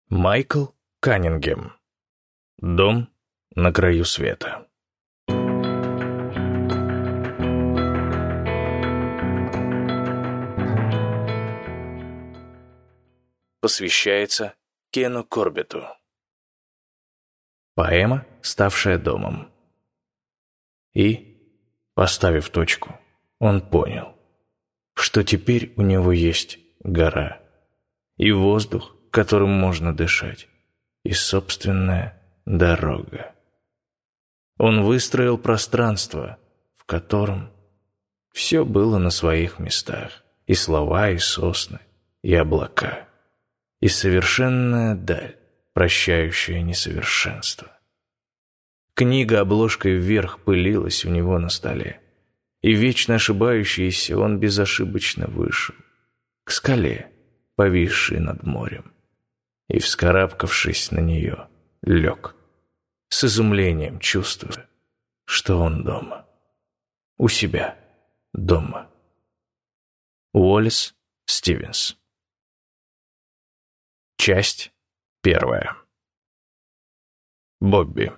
Майкл Каннингем. Дом на краю света. Посвящается Кену Корбетту. Поэма, ставшая домом. И, поставив точку, он понял, что теперь у него есть гора и воздух, которым можно дышать, и собственная дорога. Он выстроил пространство, в котором все было на своих местах, и слова, и сосны, и облака, и совершенная даль, прощающая несовершенство. Книга обложкой вверх пылилась у него на столе, и вечно ошибающийся он безошибочно вышел к скале, повисшей над морем, и, вскарабкавшись на нее, лег, с изумлением чувствуя, что он дома, у себя дома. Уоллес Стивенс. Часть первая. Бобби.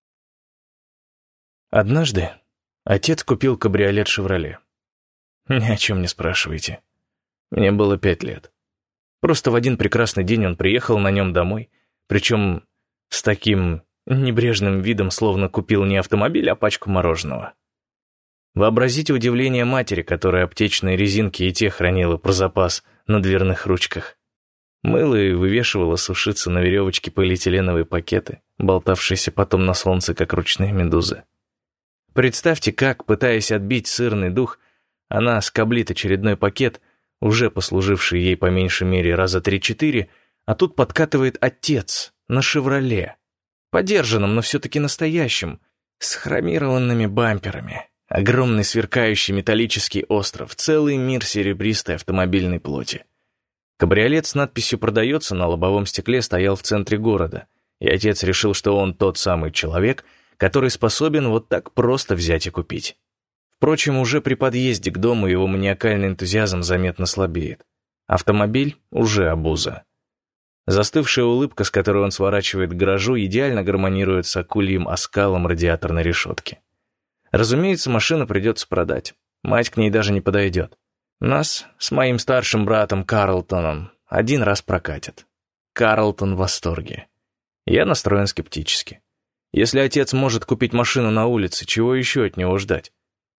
Однажды отец купил кабриолет «Шевроле». Ни о чем не спрашивайте. Мне было 5 лет. Просто в один прекрасный день он приехал на нем домой, причем с таким небрежным видом, словно купил не автомобиль, а пачку мороженого. Вообразите удивление матери, которая аптечные резинки и те хранила про запас на дверных ручках. Мыла и вывешивала сушиться на веревочке полиэтиленовые пакеты, болтавшиеся потом на солнце, как ручные медузы. Представьте, как, пытаясь отбить сырный дух, она скоблит очередной пакет, уже послуживший ей по меньшей мере раза 3-4, а тут подкатывает отец на «Шевроле», подержанном, но все-таки настоящем, с хромированными бамперами, огромный сверкающий металлический остров, целый мир серебристой автомобильной плоти. Кабриолет с надписью «Продается» на лобовом стекле стоял в центре города, и отец решил, что он тот самый человек, который способен вот так просто взять и купить. Впрочем, уже при подъезде к дому его маниакальный энтузиазм заметно слабеет. Автомобиль уже обуза. Застывшая улыбка, с которой он сворачивает к гаражу, идеально гармонирует с акульим оскалом радиаторной решетки. Разумеется, машину придется продать. Мать к ней даже не подойдет. Нас с моим старшим братом Карлтоном один раз прокатят. Карлтон в восторге. Я настроен скептически. Если отец может купить машину на улице, чего еще от него ждать?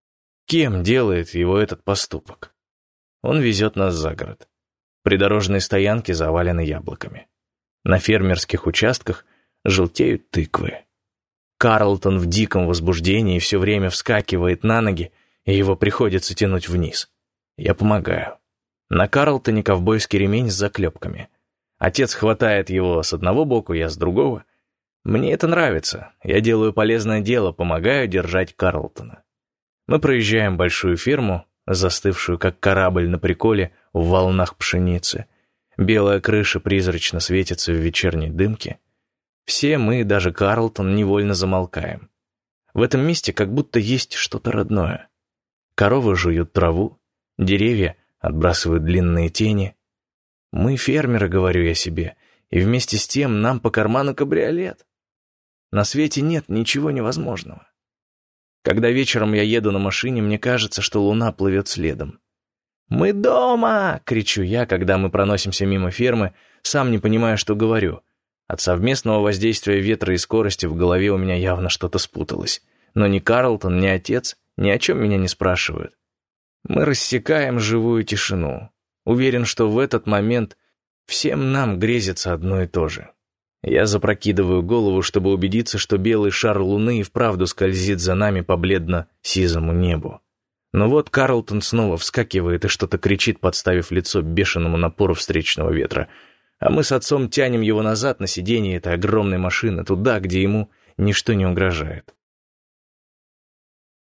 Кем делает его этот поступок? Он везет нас за город. Придорожные стоянки завалены яблоками. На фермерских участках желтеют тыквы. Карлтон в диком возбуждении все время вскакивает на ноги, и его приходится тянуть вниз. Я помогаю. На Карлтоне ковбойский ремень с заклепками. Отец хватает его с одного боку, я с другого. Мне это нравится. Я делаю полезное дело, помогаю держать Карлтона. Мы проезжаем большую ферму, застывшую как корабль на приколе в волнах пшеницы. Белая крыша призрачно светится в вечерней дымке. Все мы, даже Карлтон, невольно замолкаем. В этом месте как будто есть что-то родное. Коровы жуют траву, деревья отбрасывают длинные тени. Мы фермеры, говорю я себе, и вместе с тем нам по карману кабриолет. На свете нет ничего невозможного. Когда вечером я еду на машине, мне кажется, что луна плывет следом. «Мы дома!» — кричу я, когда мы проносимся мимо фермы, сам не понимая, что говорю. От совместного воздействия ветра и скорости в голове у меня явно что-то спуталось. Но ни Карлтон, ни отец ни о чем меня не спрашивают. Мы рассекаем живую тишину. Уверен, что в этот момент всем нам грезится одно и то же. Я запрокидываю голову, чтобы убедиться, что белый шар луны и вправду скользит за нами по бледно-сизому небу. Но вот Карлтон снова вскакивает и что-то кричит, подставив лицо бешеному напору встречного ветра. А мы с отцом тянем его назад на сиденье этой огромной машины, туда, где ему ничто не угрожает.